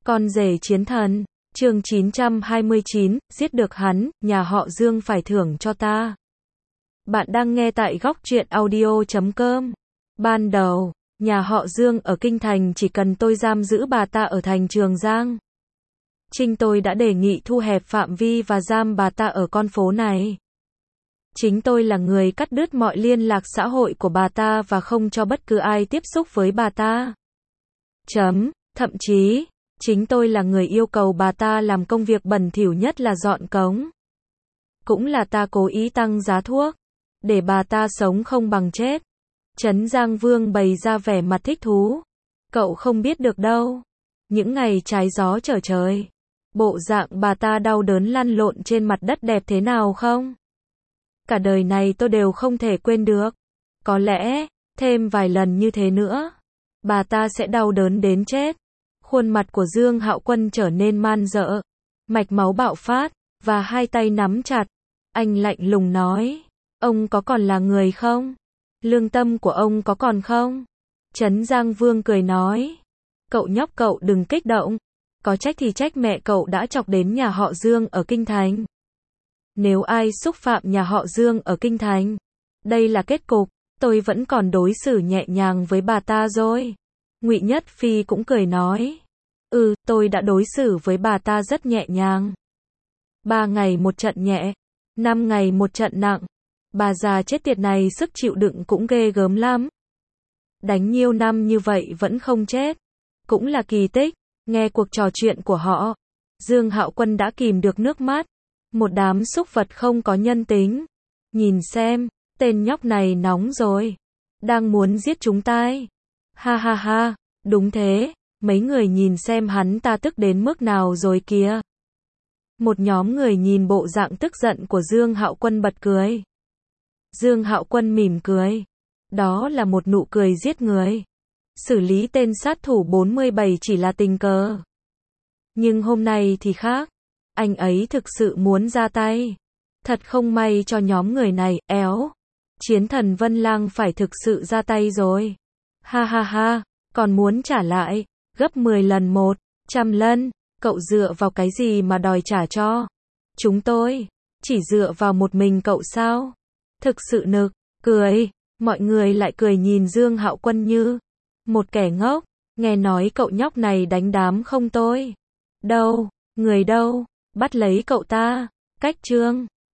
Con rể chiến thần, chương 929, giết được hắn, nhà họ Dương phải thưởng cho ta. Bạn đang nghe tại góc truyện audio.com. Ban đầu, nhà họ Dương ở Kinh Thành chỉ cần tôi giam giữ bà ta ở thành Trường Giang. Trinh tôi đã đề nghị thu hẹp phạm vi và giam bà ta ở con phố này. Chính tôi là người cắt đứt mọi liên lạc xã hội của bà ta và không cho bất cứ ai tiếp xúc với bà ta. Thậm chí, chính tôi là người yêu cầu bà ta làm công việc bẩn thỉu nhất là dọn cống. Cũng là ta cố ý tăng giá thuốc, để bà ta sống không bằng chết. Trấn Giang Vương bày ra vẻ mặt thích thú. Cậu không biết được đâu. Những ngày trái gió trở trời, bộ dạng bà ta đau đớn lăn lộn trên mặt đất đẹp thế nào không? Cả đời này tôi đều không thể quên được. Có lẽ, thêm vài lần như thế nữa, bà ta sẽ đau đớn đến chết. Khuôn mặt của Dương Hạo Quân trở nên man rợ, mạch máu bạo phát, và hai tay nắm chặt. Anh lạnh lùng nói, ông có còn là người không? Lương tâm của ông có còn không? Trấn Giang Vương cười nói, cậu nhóc cậu đừng kích động. Có trách thì trách mẹ cậu đã chọc đến nhà họ Dương ở Kinh Thành. Nếu ai xúc phạm nhà họ Dương ở Kinh Thành, đây là kết cục. Tôi vẫn còn đối xử nhẹ nhàng với bà ta rồi. Ngụy Nhất Phi cũng cười nói, tôi đã đối xử với bà ta rất nhẹ nhàng. 3 ngày một trận nhẹ, 5 ngày một trận nặng. Bà già chết tiệt này sức chịu đựng cũng ghê gớm lắm. Đánh nhiều năm như vậy vẫn không chết, cũng là kỳ tích. Nghe cuộc trò chuyện của họ, Dương Hạo Quân đã kìm được nước mắt. Một đám súc vật không có nhân tính. Nhìn xem, tên nhóc này nóng rồi, đang muốn giết chúng ta. Ha ha ha, đúng thế, mấy người nhìn xem hắn ta tức đến mức nào rồi kìa. Một nhóm người nhìn bộ dạng tức giận của Dương Hạo Quân bật cười. Dương Hạo Quân mỉm cười. Đó là một nụ cười giết người. Xử lý tên sát thủ 47 chỉ là tình cờ. Nhưng hôm nay thì khác. Anh ấy thực sự muốn ra tay. Thật không may cho nhóm người này, éo. Chiến thần Vân Lang phải thực sự ra tay rồi. Ha ha ha, còn muốn trả lại, gấp 10 lần 100 lần. Cậu dựa vào cái gì mà đòi trả cho chúng tôi? Chỉ dựa vào một mình cậu sao? Thực sự nực cười. Mọi người lại cười nhìn Dương Hạo Quân như một kẻ ngốc. Nghe nói cậu nhóc này đánh đám không tôi. Đâu, người đâu, bắt lấy cậu ta. Cách trương.